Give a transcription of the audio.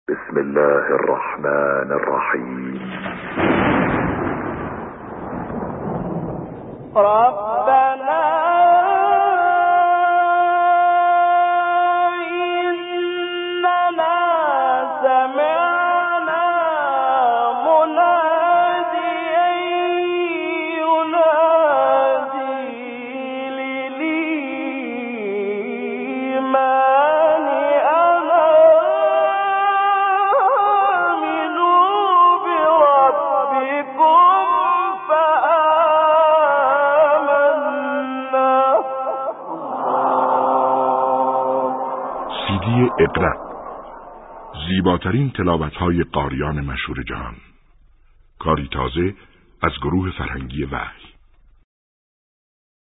بسم الله الرحمن الرحيم. ربنا اقرأ، زیباترین تلاوت‌های قاریان مشهور جهان. کاری تازه از گروه فرهنگی وحی.